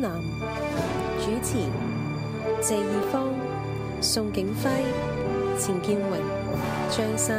南，主持謝義方、宋景輝、錢建榮、張三。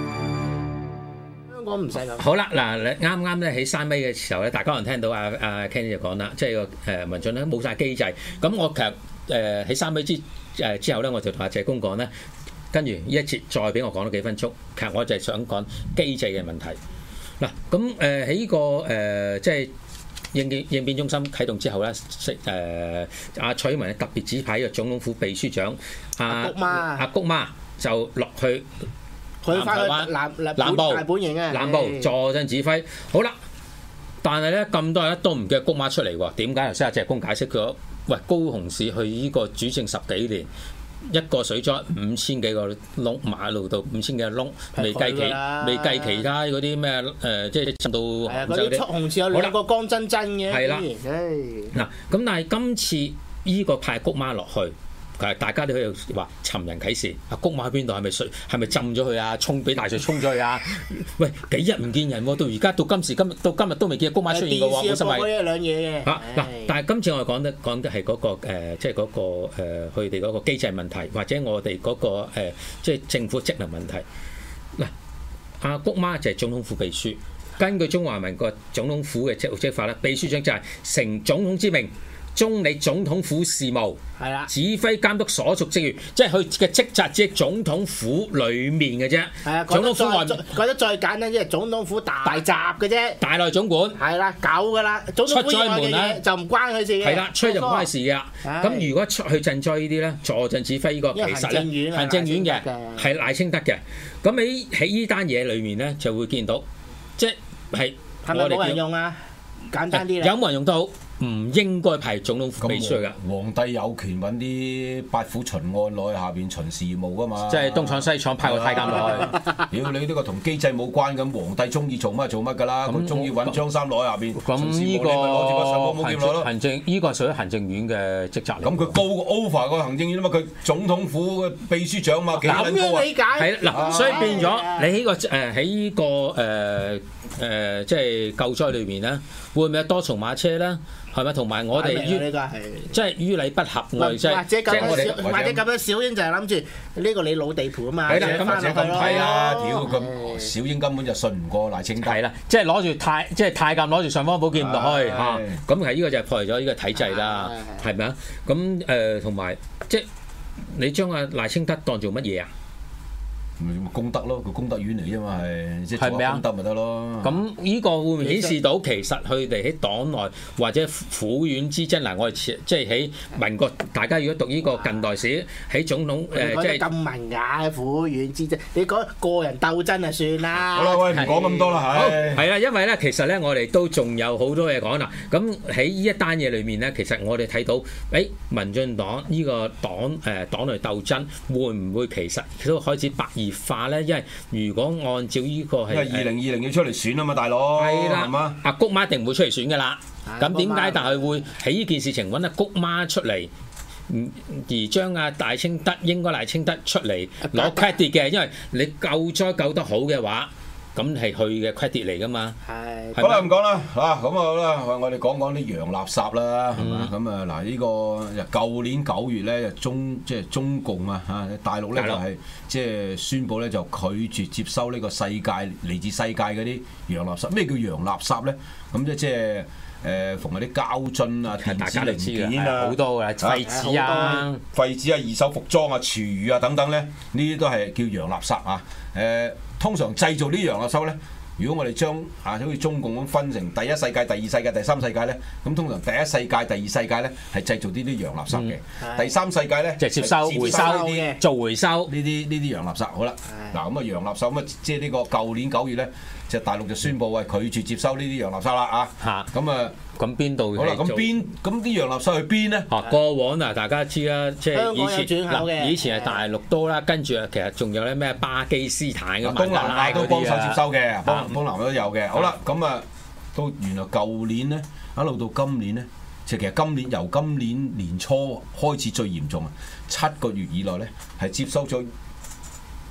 香港唔使咁。 好啦，嗱，你啱啱咧喺山尾嘅時候咧，大家可能聽到阿 Kenny 就講啦，即係個民進咧冇晒機制。咁我其實喺山尾之後咧，我就同阿謝公講咧，跟住呢一節再俾我講多幾分鐘。其實我就係想講機制嘅問題。嗱，咁喺呢個即係應變中心啟動之後咧，阿蔡英文特別指派呢個總統府秘書長阿谷媽就落去。 佢翻去南部大本營啊， 南部坐鎮指揮。好啦，但係咧咁多日都唔見谷媽出嚟喎。點解？頭先阿謝公解釋咗，喂，高雄市去呢個主政10幾年，一個水災5000幾個窿，馬路度5000幾個窿，未計其他嗰啲咩即係浸到嗰啲出紅線有兩個江真嘅。係啦， 嗱咁，但係今次依個派谷媽落去。大家都喺度話尋人啟事，阿谷媽喺邊度？係咪水？係咪浸咗佢啊？俾大水沖咗去啊？喂，幾日唔見人喎？到而家到今日都未見谷媽出現過喎，冇心係。 一兩嘢嘅。 嗱，但係今次我哋講嘅係嗰個即係嗰個佢哋嗰個機制問題，或者我哋嗰個即係政府職能問題。嗱，阿谷媽就係總統府秘書，根據中華民國總統府嘅職法咧，秘書長就係承總統之命，中理總統府事務，係啦，指揮監督所屬職員，即係佢嘅職責只係總統府裡面嘅啫。係啊，總統府外面講得再簡單，即係總統府大閘嘅啫。大內總管係啦，搞噶啦。總統府以外嘅嘢就唔關佢事嘅。 係啦，出去就唔關佢事嘅。咁如果出去賑災呢啲咧，坐鎮指揮呢個其實咧，行政院嘅係賴清德嘅。咁喺呢單嘢裏面咧，就會見到即係係咪冇人用啊？簡單啲有冇人用都好。唔應該派總統府秘書㗎。 皇帝有權揾啲八府巡按落去下邊巡事務㗎嘛。 即係東廠西廠派個太監落去。 屌你呢個同機制冇關咁，皇帝中意做乜做乜㗎啦。佢中意揾張三攞去下邊巡事務，你咪攞住個上報冇劍攞咯。 行政呢個係屬於行政院嘅職責。 咁佢高 over 個行政院啊嘛，佢總統府嘅秘書長嘛，幾撚高啊？ 理解係嗱，所以變咗你喺個喺呢個即係救災裏邊咧，會唔會有多重馬車咧？係咪？同埋我哋即係於理不合，我哋即係或者咁樣小英就係諗住呢個你老地盤啊嘛， 係啦，或者咁睇啦，屌咁小英根本就信唔過賴清德。 係啦，即係攞住太監攞住尚方寶劍落去嚇，咁係呢個就破壞咗呢個體制啦，係咪啊？咁同埋即係你將阿賴清德當做乜嘢啊？ 功德咯，佢功德院嚟啫嘛，係即係做功德咪得咯。 咁呢個會唔會顯示到其實佢哋喺黨內或者府院之爭嗱？我哋即係喺民國，大家如果讀呢個近代史，喺總統即係咁文雅府院之爭，你講個人鬥爭就算啦。 好啦，喂，唔講咁多啦， 係啦，因為咧，其實咧，我哋都仲有好多嘢講啦。咁喺呢一單嘢裏面咧，其實我哋睇到，民進黨呢個黨內鬥爭會唔會其實都開始白熱化咧？因為如果按照呢個係， 因為2020要出嚟選啊嘛，大佬係啦，阿谷媽一定唔會出嚟選噶啦。咁點解？但係會喺呢件事情揾阿谷媽出嚟，而將阿賴清德出嚟攞 credit 嘅，因為你救災救得好嘅話。咁係佢嘅 credit 嚟㗎嘛？係。 好啦，唔講啦嚇，咁啊好啦，我哋講講啲洋垃圾啦，係嘛？咁啊嗱，呢個舊年9月咧，即係中共啊嚇，大陸咧就係即係宣布咧就拒絕接收呢個嚟自世界嗰啲洋垃圾。咩叫洋垃圾咧？咁即係逢嗰啲膠樽啊、電子零件啊， 好多嘅廢紙啊、 二手服裝啊、廚餘啊等等咧，呢啲都係叫洋垃圾啊。通常製造呢洋垃圾咧，如果我哋將好似中共咁分成第一世界、第二世界、第三世界咧，咁通常第一世界、第二世界咧係製造呢啲洋垃圾嘅，第三世界咧就接收、回收啲做回收呢啲洋垃圾。好啦，嗱咁啊洋垃圾咁啊，即係呢個舊年9月咧，就大陸就宣布拒絕接收呢啲洋垃圾啦啊！咁啊〜 咁邊度？ 好啦，咁啲洋垃圾去邊咧？ 過往啊，大家知啦，即係以前係大陸多啦，跟住啊，其實仲有咧咩巴基斯坦嘅東南亞都幫手接收嘅，東南亞都有嘅。好啦，咁啊，到原來舊年咧，一路到今年咧，其實由今年年初開始最嚴重啊，7個月以內咧係接收咗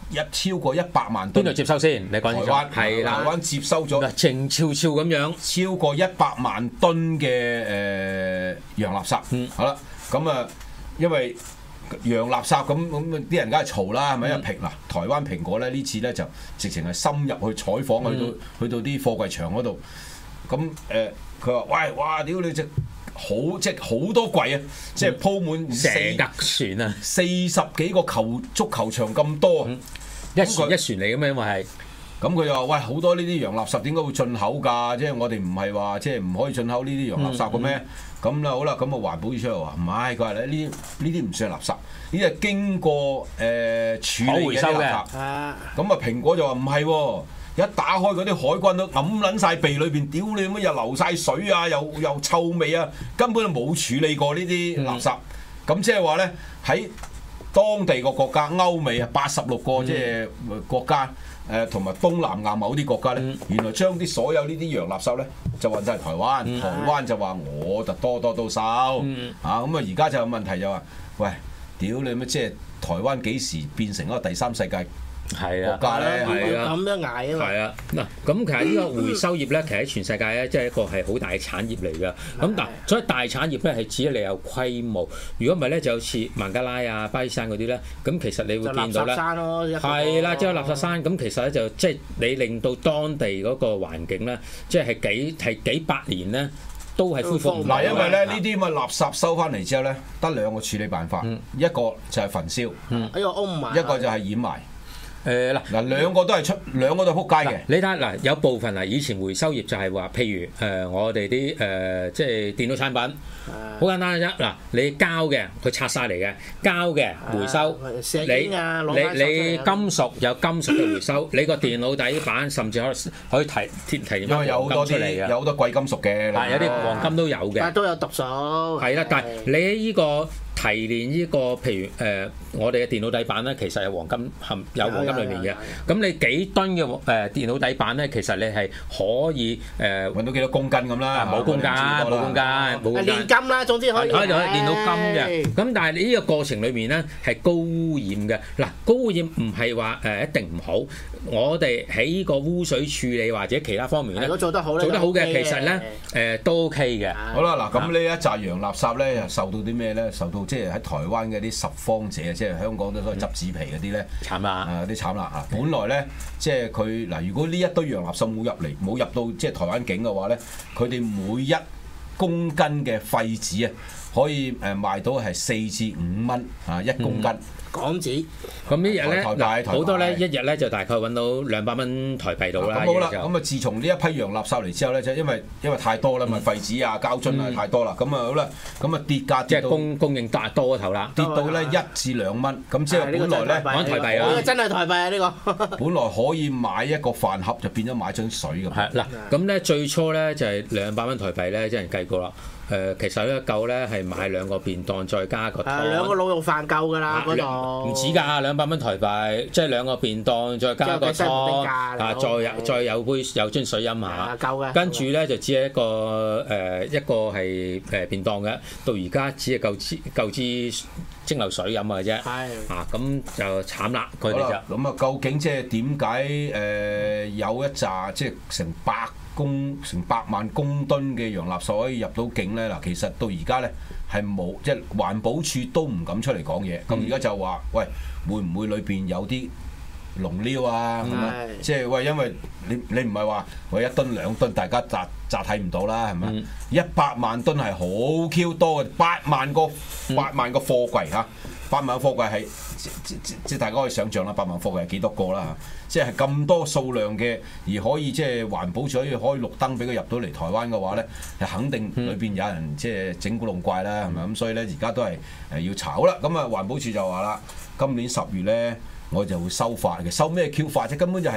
超過100萬噸。 邊度接收先？你講台灣係啦， 台灣接收咗靜悄悄咁樣超過100萬噸嘅洋垃圾。好啦，咁啊，因為洋垃圾咁啲人梗係嘈啦，係咪？因為台灣蘋果咧呢次咧就直情係深入去採訪，去到啲貨櫃場嗰度。咁佢話：喂，哇！屌你隻即係好多櫃啊！即係鋪滿成架船啊 ，40幾個足球場咁多， 一船嚟嘅咩？因為係。 咁佢就話：喂，好多呢啲洋垃圾點解會進口㗎？即係我哋唔係話即係唔可以進口呢啲洋垃圾嘅咩？咁啦，好啦，咁啊環保署出嚟話唔係，佢話咧呢啲唔算係垃圾，呢啲係經過處理嘅垃圾。咁啊蘋果就話唔係喎，一打開嗰啲海軍都揞撚晒鼻裏邊，屌你乜又流晒水啊，又臭味啊，根本就冇處理過呢啲垃圾。咁即係話咧喺當地個國家歐美啊86個即係國家。同埋東南亞某啲國家咧，原來將啲所有呢啲洋垃圾咧就運晒台灣，台灣就話我就多都收，咁啊而家就有問題就話，喂，屌你乜即係台灣幾時變成一個第三世界國家咧？ 係啊，咁樣捱啊嘛。 係啊，嗱，咁其實呢個回收業咧，其實喺全世界咧，即係一個係好大嘅產業嚟㗎。咁但所以大產業咧係指你有規模，如果唔係咧就好似孟加拉啊、巴基斯坦嗰啲咧，咁其實你會見到咧，係啦，即係垃圾山。咁其實咧就即係你令到當地嗰個環境咧，即係幾百年咧。都係恢復唔到。 嗱，因為咧呢啲咁嘅垃圾收翻嚟之後咧，得2個處理辦法，一個就係焚燒，一個就係掩埋。嗱兩個都係撲街嘅。 你睇下嗱，有部分以前回收業就係話，譬如我哋啲即係電腦產品，好簡單嘅啫。嗱，你膠嘅佢拆晒嚟嘅，膠嘅回收，你金屬有金屬嘅回收，你個電腦底板甚至可以提因為有好多啲有好多貴金屬嘅， 有啲黃金都有嘅， 但係都有毒素。 係啦，但係你喺呢個提煉呢個，譬如我哋嘅電腦底板咧，其實有黃金裏面嘅。咁你幾噸嘅電腦底板咧，其實你係可以揾到幾多公斤咁啦？ 冇公斤， 煉金啦，總之可以煉到金嘅。咁但係你呢個過程裏面咧係高污染嘅。嗱，高污染唔係話一定唔好。我哋喺呢個污水處理或者其他方面咧， 如果做得好嘅，其實咧都 OK 嘅。 好啦，嗱咁呢一紮洋垃圾咧，又受到啲咩咧？受到即係喺台灣嘅啲拾荒者，即係香港都所謂執紙皮嗰啲咧， 慘啦！ 啲慘啦啊！本來咧，即係佢嗱，如果呢一堆洋垃圾冇入到即係台灣境嘅話咧，佢哋每1公斤嘅廢紙啊，可以賣到係4至5蚊啊1公斤。 港紙咁呢日咧，好多咧，一日咧就大概揾到200蚊台幣到啦。 咁好啦，咁啊自從呢一批洋垃圾嚟之後咧，就因為太多啦嘛，廢紙啊、膠樽啊太多啦，咁啊好啦，咁啊跌價， 即係供應多咗頭啦， 跌到咧1至2蚊，咁即係本來咧講台幣啊， 真係台幣啊呢個。 本來可以買一個飯盒，就變咗買樽水咁。 係嗱，咁咧最初咧就係200蚊台幣咧，即係計過啦。其實咧夠咧係買2個便當，再加個湯。 2個滷肉飯夠㗎啦，嗰度。 唔止㗎200蚊台幣，即係2個便當，再加個湯，再有樽水飲下。 夠嘅。跟住咧就只係一個係便當嘅，到而家只係夠支蒸餾水飲嘅啫。係。咁就慘啦，佢哋就。 咁啊，究竟即係點解有一紮即係成百萬公噸嘅洋垃圾可以入到境咧？嗱，其實到而家咧係冇，即係環保署都唔敢出嚟講嘢。咁而家就話：喂，會唔會裏邊有啲龍料啊？咁樣即係喂，因為你唔係話喂1噸2噸，大家咋睇唔到啦，係咪？100萬噸係好 Q 多嘅，8萬個貨櫃嚇，8萬個貨櫃係即係大家可以想象啦，8萬貨櫃係幾多個啦？即係咁多數量嘅，而可以即係環保署可以開綠燈俾佢入到嚟台灣嘅話咧，係肯定裏邊有人即係整蠱弄怪啦，係咪咁？所以咧而家都係要炒啦。咁啊環保署就話啦，今年10月咧我就會收法嘅，收咩 Q 法啫？根本就係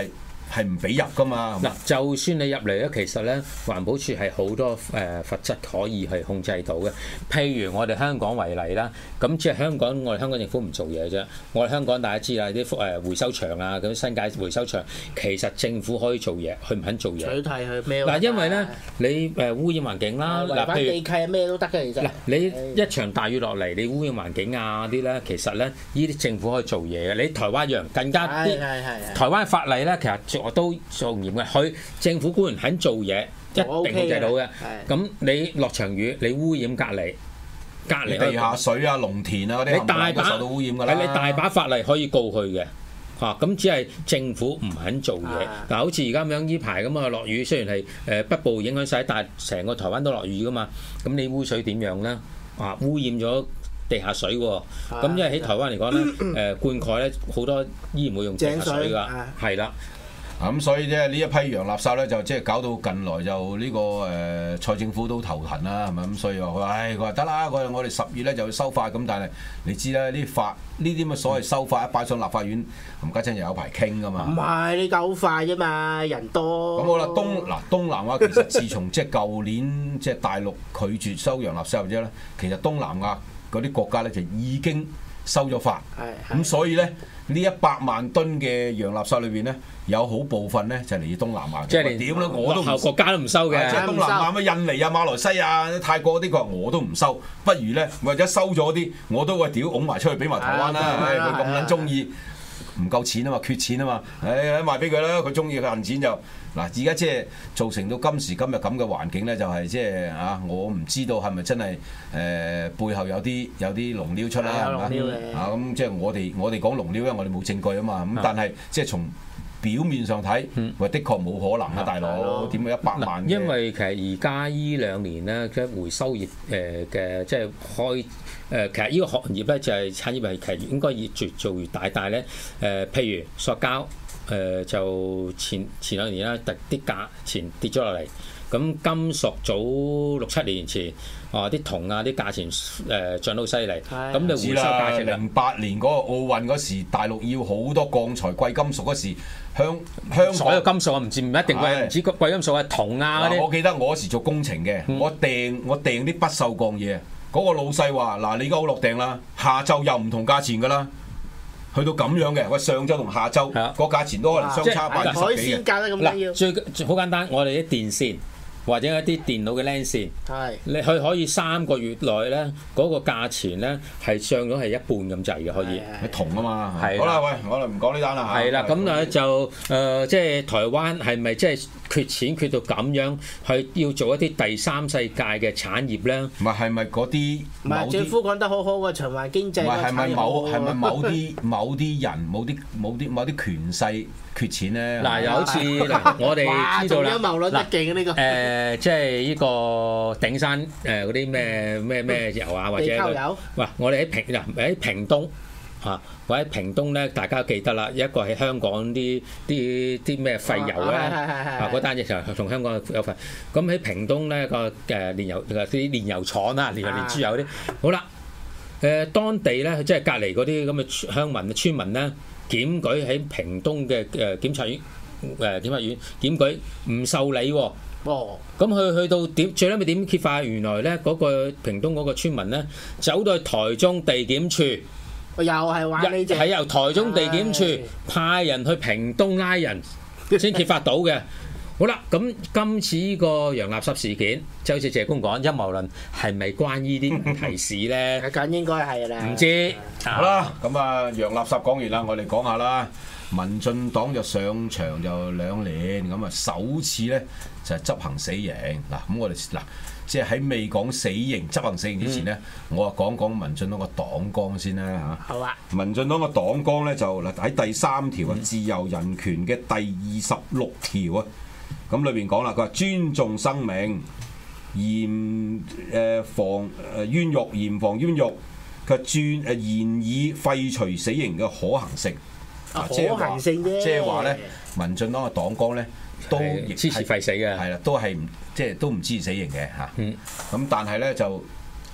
係唔俾入噶嘛。 嗱，就算你入嚟咧，其實咧環保署係好多罰則可以係控制到嘅。譬如我哋香港為例啦，咁即係我哋香港政府唔做嘢啫。我哋香港大家知啦，啲回收場啊，咁新界回收場，其實政府可以做嘢，佢唔肯做嘢。 取締佢咩？ 嗱，因為咧你污染環境啦，嗱， 譬如地契咩都得嘅，其實。 嗱，你一場大雨落嚟，你污染環境啊啲咧，其實咧呢啲政府可以做嘢嘅。你台灣一樣更加啲，台灣法例咧其實都做嚴嘅。佢政府官員肯做嘢，一定控制到嘅。咁你落場雨，你污染隔離地下水啊、農田啊嗰啲， 你大把受到污染㗎啦。 你大把法例可以告佢嘅。咁只係政府唔肯做嘢。嗱，好似而家咁樣呢排咁啊，落雨雖然係北部影響晒，但係成個台灣都落雨㗎嘛。咁你污水點樣咧？污染咗地下水喎。咁因為喺台灣嚟講咧，灌溉咧好多依然會用地下水㗎，係啦。 咁所以咧呢一批洋垃圾咧就即係搞到近來就呢個蔡政府都頭痕啦，係咪咁？所以話佢話得啦，我哋10月咧就要修法咁，但係你知啦，呢啲咁嘅所謂修法一擺上立法院，冚家真又有排傾㗎嘛。唔係你夠快啫嘛，人多。 咁好啦，東南亞其實自從即係舊年即係大陸拒絕收洋垃圾之後咧，其實東南亞嗰啲國家咧就已經收咗法。咁所以咧呢100萬噸嘅洋垃圾裏邊咧，有好部分咧就嚟自東南亞嘅。 即係連點咧我都唔國家都唔收嘅。 即係東南亞咩印尼啊、馬來西亞、泰國嗰啲，佢話我都唔收，不如咧或者收咗啲，我都喂屌拱埋出去俾埋台灣啦。佢咁撚中意，唔夠錢啊嘛，缺錢啊嘛，賣俾佢啦。佢中意佢銀錢就嗱，而家即係造成到今時今日咁嘅環境咧，就係即係我唔知道係咪真係背後有啲龍料出啦，係嘛？咁即係我哋講龍料，因為我哋冇證據啊嘛。咁但係即係從表面上睇，喂，的確冇可能啊，大佬，點解100萬？ 因為其實而家依2年咧，即係回收業嘅即係開其實呢個行業咧就係產業係其實應該越做越大，但係咧譬如塑膠就前2年啦，啲價錢跌咗落嚟。咁金屬早6-7年前，啲銅啊啲價錢漲到犀利，咁你回收價值 08年嗰個奧運嗰時，大陸要好多鋼材貴金屬嗰時，香港所有金屬啊唔一定貴，唔止貴金屬啊銅啊嗰啲。 我記得我嗰時做工程嘅，我訂啲不鏽鋼嘢，嗰個老細話：嗱，你而家好落訂啦，下晝又唔同價錢㗎啦。去到咁樣嘅，喂，上週同下週個價錢都可能相差 10%幾嘅。 嗱，最好簡單，我哋啲電線或者一啲電腦嘅 LAN 線，你佢可以3個月內咧，嗰個價錢咧係上咗係一半咁滯嘅，可以。 銅啊嘛，好啦，喂，我哋唔講呢單啦嚇。 係啦，咁啊就即係台灣係咪即係缺錢缺到咁樣，係要做一啲第三世界嘅產業咧？ 唔係咪嗰啲？ 唔係政府講得好好嘅循環經濟。 係咪某啲人某啲權勢缺錢咧？ 嗱，又好似我哋知道啦， 陰謀論得勁呢個。 即係呢個頂山嗰啲咩油啊，或者我哋喺屏東或者屏東咧，大家記得啦，一個喺香港啲咩廢油咧，嗰單嘢就同香港有份。咁喺屏東咧個煉油廠啦，煉豬油嗰啲，好啦，當地咧即係隔離嗰啲咁嘅村民咧，檢舉喺屏東嘅檢察院檢舉唔受理喎。咁佢去到最尾點揭發？原來咧嗰個屏東嗰個村民咧走到去台中地檢處， 又係話呢隻， 係由台中地檢處派人去屏東拉人先揭發到嘅。好啦，咁今次呢個洋垃圾事件，就好似謝公講陰謀論，係咪關呢啲問題事咧？ 咁應該係啦。 唔知。 好啦，咁洋垃圾講完啦，我哋講下啦。民進黨就上場就2年，咁首次咧就係執行死刑嗱。咁我哋即係喺未講死刑執行死刑之前咧，我講講民進黨個黨綱先啦嚇。 好啊。民進黨個黨綱咧就喺第3條自由人權嘅第26條啊，咁裏邊講啦，佢話尊重生命，嚴防冤獄，嚴防冤獄，佢嚴以廢除死刑嘅可行性。 可行性啫， 即係話咧，民進黨嘅黨綱咧都支持廢死嘅， 係啦，都係即係都唔支持死刑嘅嚇。咁但係咧就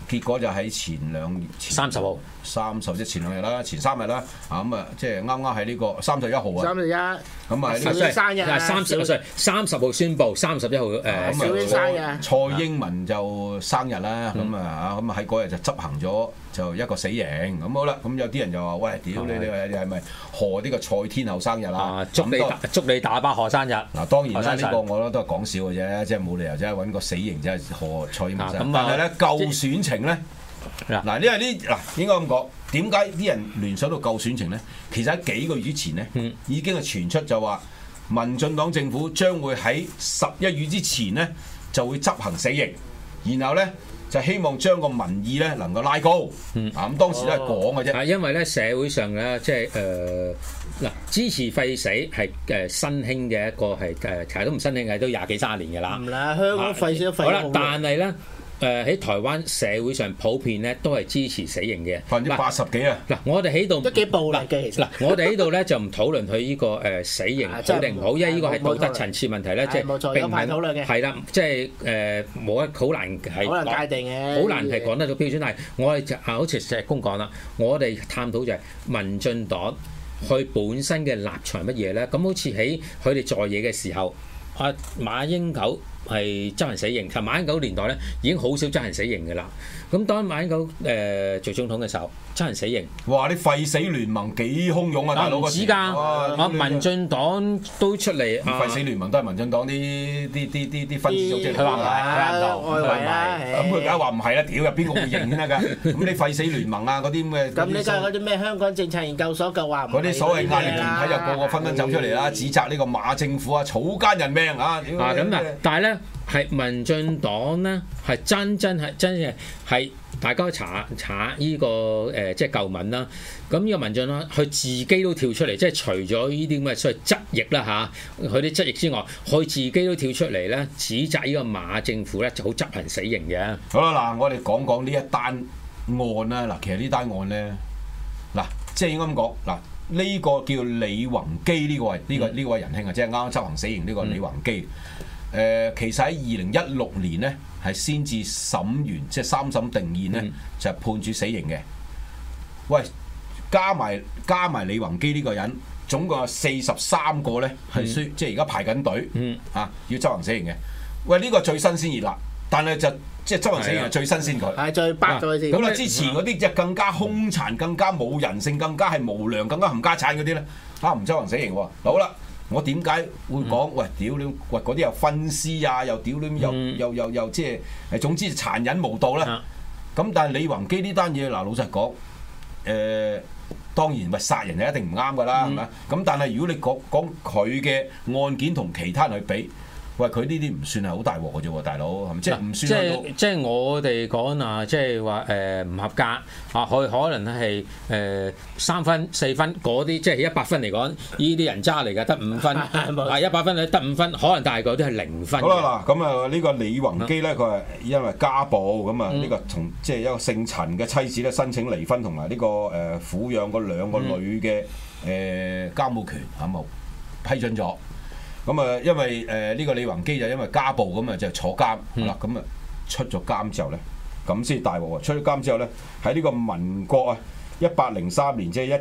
結果就喺前 30號 30即前2日啦，前3日啦，咁啊即係啱啱喺呢個31號啊。 31。 咁啊， 小英生日啊 30號宣佈，31號小英生日。 蔡英文就生日啦，咁啊咁喺嗰日就執行咗就一個死刑。咁好啦，咁有啲人就話：喂，屌你係咪賀呢個蔡天后生日啊？ 祝你大把賀生日。 嗱，當然啦，呢個我覺得都係講笑嘅啫，即係冇理由真係揾個死刑真係賀蔡英文生日。但係咧，舊選情咧，嗱，因為應該咁講，點解啲人聯想到舊選情咧？其實喺幾個月之前咧，已經係傳出就話民進黨政府將會喺11月之前咧就會執行死刑，然後咧就希望將個民意咧能夠拉高。咁當時都係講嘅啫。 因為咧社會上咧即係支持廢死係新興嘅一個係其實都唔新興嘅，都20幾30年嘅啦。 唔啦，香港廢死都廢好啦，但係咧。喺台灣社會上普遍咧都係支持死刑嘅 ，80%幾啊！ 嗱，我哋喺度都幾暴力嘅其實。 嗱，我哋喺度咧就唔討論佢呢個死刑好定唔好，因為呢個係道德層次問題咧，即係並唔係討論嘅。 係啦，即係冇得好難係好難界定嘅， 好難係講得到標準。但係我哋就好似石公講啦，我哋探討就係民進黨佢本身嘅立場係乜嘢咧？咁好似喺佢哋在野嘅時候，馬英九係執行死刑，其實馬英九年代咧已經好少執行死刑嘅啦。咁當馬英九做總統嘅時候，執行死刑。 哇！啲廢死聯盟幾洶湧啊，大佬嗰時。唔止㗎， 民進黨都出嚟。 廢死聯盟都係民進黨啲分子組織嚟㗎。 佢話唔係， 外圍啦。 咁佢梗係話唔係啦，屌有邊個會認先得㗎？咁你廢死聯盟啊嗰啲咁嘅。 咁你梗係嗰啲咩香港政策研究所就話唔係。 嗰啲所謂壓力團體就個個紛紛走出嚟啦，指責呢個馬政府啊草菅人命啊！ 咁啊，但係咧。係民進黨咧，係真嘅係大家查呢個即係舊聞啦。咁呢個民進黨佢自己都跳出嚟，即係除咗呢啲咁嘅所謂質疑啦嚇，佢啲質疑之外，佢自己都跳出嚟咧，指責呢個馬政府咧就好執行死刑嘅。 好啦，嗱，我哋講講呢一單案啦。嗱，其實呢單案咧，嗱，即係應該咁講，嗱，呢個叫李宏基呢位仁兄啊，即係啱啱執行死刑呢個李宏基。其實喺2016年咧，係先至審完，即係3審定讞咧，就係判處死刑嘅。喂，加埋李宏基呢個人，總共有43個咧係即係而家排緊隊，要執行死刑嘅。喂，呢個最新鮮熱辣，但係就即係執行死刑係最新鮮佢， 係最白咗佢先。 咁啊，之前嗰啲就更加兇殘、更加冇人性、更加係無良、更加冚家產嗰啲咧，唔執行死刑喎。好啦。我點解會講？喂，屌你！喂，嗰啲又分屍啊，又屌你，又即係總之殘忍無道啦。咁但係李宏基呢單嘢，嗱，老實講，當然咪殺人係一定唔啱㗎啦，係咪？咁但係如果你講佢嘅案件同其他人去比，喂，佢呢啲唔算係好大鑊嘅啫喎，大佬，係咪？即係唔算即係我哋講啊，即係話唔合格啊，佢可能係3分4分嗰啲，即係100分嚟講，呢啲人渣嚟㗎，得5分100分得5分，可能大概都係0分。 好啦，嗱，咁啊呢個李宏基咧，佢係因為家暴咁啊，呢個同即係一個姓陳嘅妻子咧申請離婚，同埋呢個撫養嗰2個女嘅監護權冇批准咗。咁啊，因為呢個李宏基就因為家暴咁啊，就坐監啦。咁啊出咗監之後咧，咁先大鑊喎！出咗監之後咧，喺呢個民國啊1803年，即係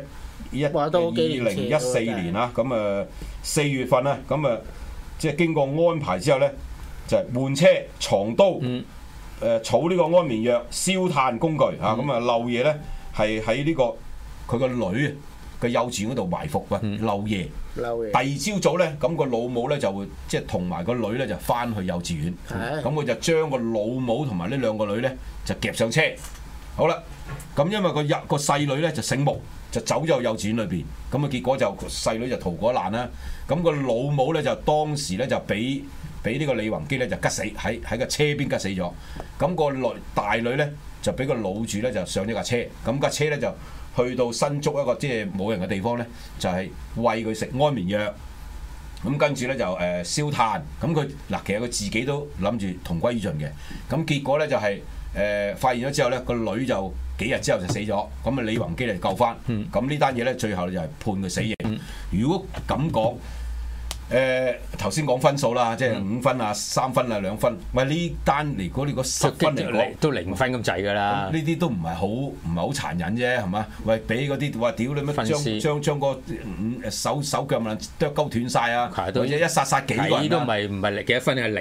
2014年啦。咁啊4月份啦，咁啊即係經過安排之後咧，就係換車、藏刀、儲呢個安眠藥、燒炭工具啊。咁啊漏夜咧係喺呢個佢個女嘅幼稚園嗰度埋伏漏夜。第2朝早咧，咁個老母咧就會即係同埋個女咧就翻去幼稚園，咁佢就將個老母同埋呢2個女咧就夾上車。好啦，咁因為個細女咧就醒目，就走咗去幼稚園裏邊，咁啊結果就細女就逃過一難啦。咁個老母咧就當時咧就俾呢個李宏基咧就吉死喺個車邊吉死咗。咁個大女咧就俾個老主咧就上咗架車，咁架車咧就去到新竹一個即係冇人嘅地方咧，就係餵佢食安眠藥，咁跟住咧就燒炭，咁佢嗱其實佢自己都諗住同歸於盡嘅，咁結果咧就係發現咗之後咧，個女就幾日之後就死咗，咁啊李宏基嚟救翻，咁呢單嘢咧最後就係判佢死刑。如果咁講， 頭先講分數啦，即係5分啊、3分啊、2分。喂，呢單如果你個10分嚟講， 都0分咁滯㗎啦。 呢啲都唔係好殘忍啫，係嘛？喂，俾嗰啲話屌你乜將個手腳咪剁鳩斷晒啊，或者一殺幾個人啊？ 都唔係幾多分，係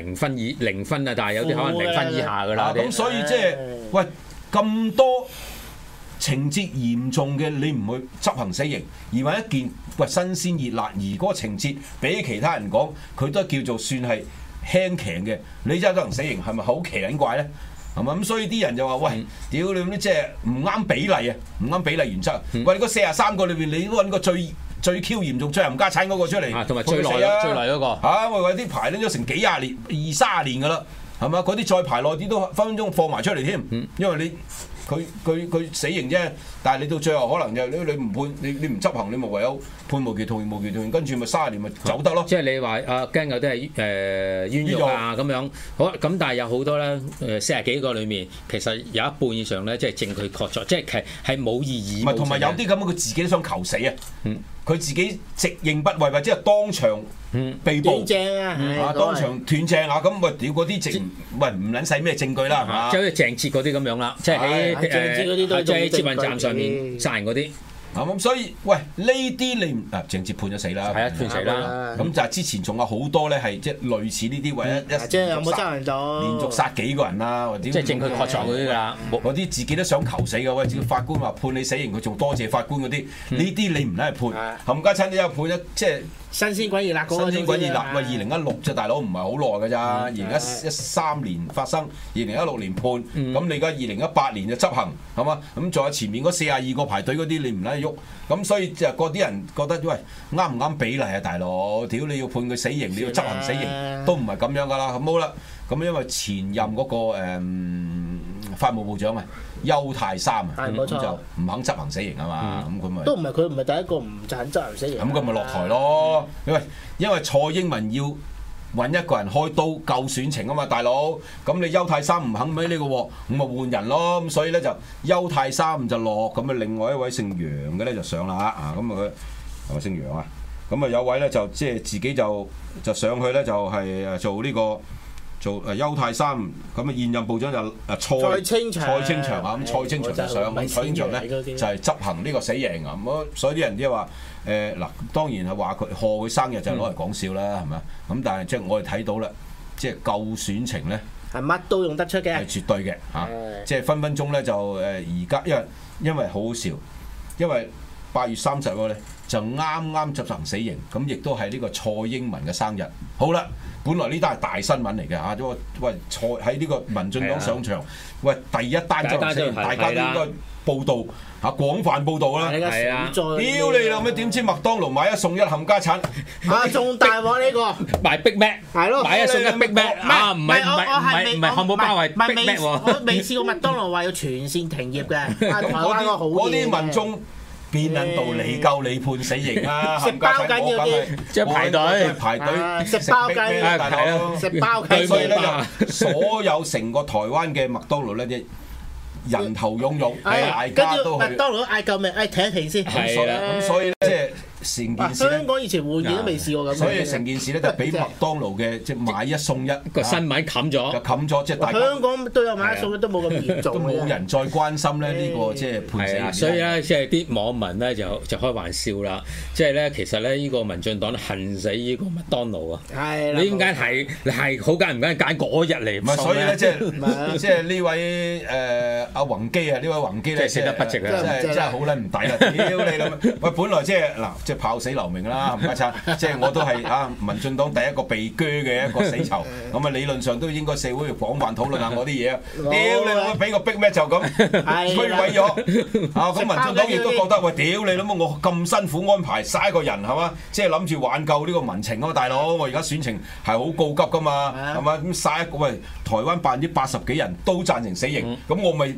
0分啊！但係有啲可能0分以下㗎啦。 咁所以即係喂咁多情節嚴重嘅，你唔去執行死刑，而話一件喂新鮮熱辣，而嗰個情節比其他人講，佢都叫做算係輕騎嘅，你真係執行死刑係咪好奇撚怪咧？係嘛？咁所以啲人就話喂，屌你啲即係唔啱比例啊，唔啱比例原則。喂，你嗰43個裏邊，你都揾個最 Q 嚴重、最冚家產嗰個出嚟， 同埋最耐嗰個嚇，喂，啲排撚咗成幾廿年、20-30年㗎啦，係嘛？嗰啲再排耐啲都分分鐘放埋出嚟添，因為你。佢死刑啫，但係你到最後可能就你唔判，你唔執行，你咪唯有判無期徒刑，跟住咪30年咪走得咯。 即係你話驚有啲係冤獄啊咁樣，好咁，但係有好多咧40幾個裏面，其實有一半以上咧，即係證據確鑿，即係係冇意義。唔係，同埋有啲咁佢自己都想求死啊！佢自己直認不諱，或者係當場被捕斷正啊！ 當場斷正啊！咁喂屌嗰啲證，喂唔撚使咩證據啦，係嘛？ 即係好似鄭捷嗰啲咁樣啦，即係喺即係喺捷運站上面殺人嗰啲。 咁所以喂呢啲你鄭捷判咗死啦， 係啊判死啦。 咁就係之前仲有好多咧係即係類似呢啲，或者即係有冇執行咗連續殺幾個人啊？或者即係證據確鑿嗰啲㗎啦， 嗰啲自己都想求死嘅。喂，只要法官話判你死刑，佢仲多謝法官嗰啲。呢啲你唔係判，冚家親你又判一即係。 新鮮滾熱辣嗰個新鮮滾熱辣，喂2016啫，大佬唔係好耐㗎咋，2013年發生，2016年判，咁你而家2018年就執行，係嘛？咁仲有前面嗰42個排隊嗰啲，你唔撚喐，咁所以就嗰啲人覺得喂啱唔啱比例啊，大佬？屌你要判佢死刑，你要執行死刑，都唔係咁樣㗎啦，咁好啦，咁因為前任嗰個法務部長啊。邱太三啊，咁就唔肯執行死刑啊嘛，咁佢咪都唔係第一個唔肯執行死刑。 咁佢咪落台咯？因為蔡英文要揾一個人開刀救選情啊嘛，大佬。咁你邱太三唔肯俾呢個鑊，咁咪換人咯。咁所以咧就邱太三就落，咁啊另外一位姓楊嘅咧就上啦啊。咁啊佢係咪姓楊啊？咁啊有位咧就即係自己就上去咧就係做呢個。做邱太三咁啊，現任部長就蔡清祥啊，咁蔡清祥就上，咁蔡清祥咧就係執行呢個死刑啊。咁所以啲人即係話嗱，當然係話佢賀佢生日就攞嚟講笑啦，係咪？咁但係即係我哋睇到啦，即係救選情咧係乜都用得出嘅， 係絕對嘅嚇，即係分分鐘咧就而家因為好好笑，因為8月30日咧就啱執行死刑，咁亦都係呢個蔡英文嘅生日。好啦。本來呢單係大新聞嚟嘅嚇，喂蔡喺呢個民進黨上場，喂第一單執行死刑，大家都應該報導嚇廣泛報導啦。 係啊， 屌你老味，點知麥當勞買1送1冚家產啊，仲大鑊呢個賣 Big Mac 係咯， 買1送1 Big Mac啊，唔係漢堡包係 Big Mac 喎。 我未試過麥當勞話要全線停業嘅， 嗰啲民眾。邊撚度你夠你判死刑啊？ 食包緊要啲， 即係排隊食包緊， 大佬食包緊。 所以咧就所有成個台灣嘅麥當勞咧，啲人頭湧湧，大家都去。 麥當勞嗌救命，停一停先。 咁所以即係。成件事香港以前換嘢都未試過咁， 所以成件事咧就俾麥當勞嘅即係買1送1 個新聞冚咗， 就冚咗，即係大家香港都有買1送1都冇咁嚴重， 都冇人再關心咧呢個即係判死刑。 所以咧，即係啲網民咧就開玩笑啦，即係咧其實咧呢個民進黨恨死呢個麥當勞啊！係你點解係好揀唔揀揀嗰日嚟？ 唔係，所以咧即係呢位阿宏基啊，呢位宏基咧， 即係死得不值啊！ 真係好撚唔抵啦！屌你咁，喂，本來即係嗱，即係炮死留名啦，冚家鏟，即係我都係啊民進黨第一個被鋸嘅一個死囚，咁啊理論上都應該社會要廣泛討論下我啲嘢啊！屌你老母，俾個 Big Mac就咁摧毀咗啊！咁民進黨亦都覺得喂，屌你老母，我咁辛苦安排嘥個人係嘛，即係諗住挽救呢個民情啊嘛，大佬，我而家選情係好告急噶嘛，係嘛，咁嘥一個喂台灣80%幾人都贊成死刑，咁我咪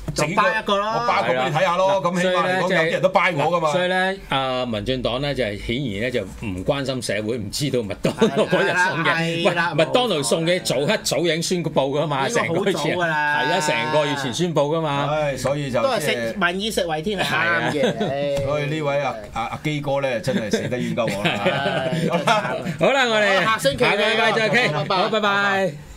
就掰一個咯， 我掰一個俾你睇下咯。咁起碼嚟講有啲人都掰我噶嘛。 所以咧，民進黨咧就係顯然咧就唔關心社會，唔知道麥當勞嗰日送嘅。喂，麥當勞送嘅早影宣佈噶嘛，成個月前係啊，成個月前宣佈噶嘛。 所以就都係食民以食為天係啱嘅。 所以呢位阿基哥咧真係死得冤鳩我啦。 好啦，我哋下星期下個禮拜再傾。好，拜拜。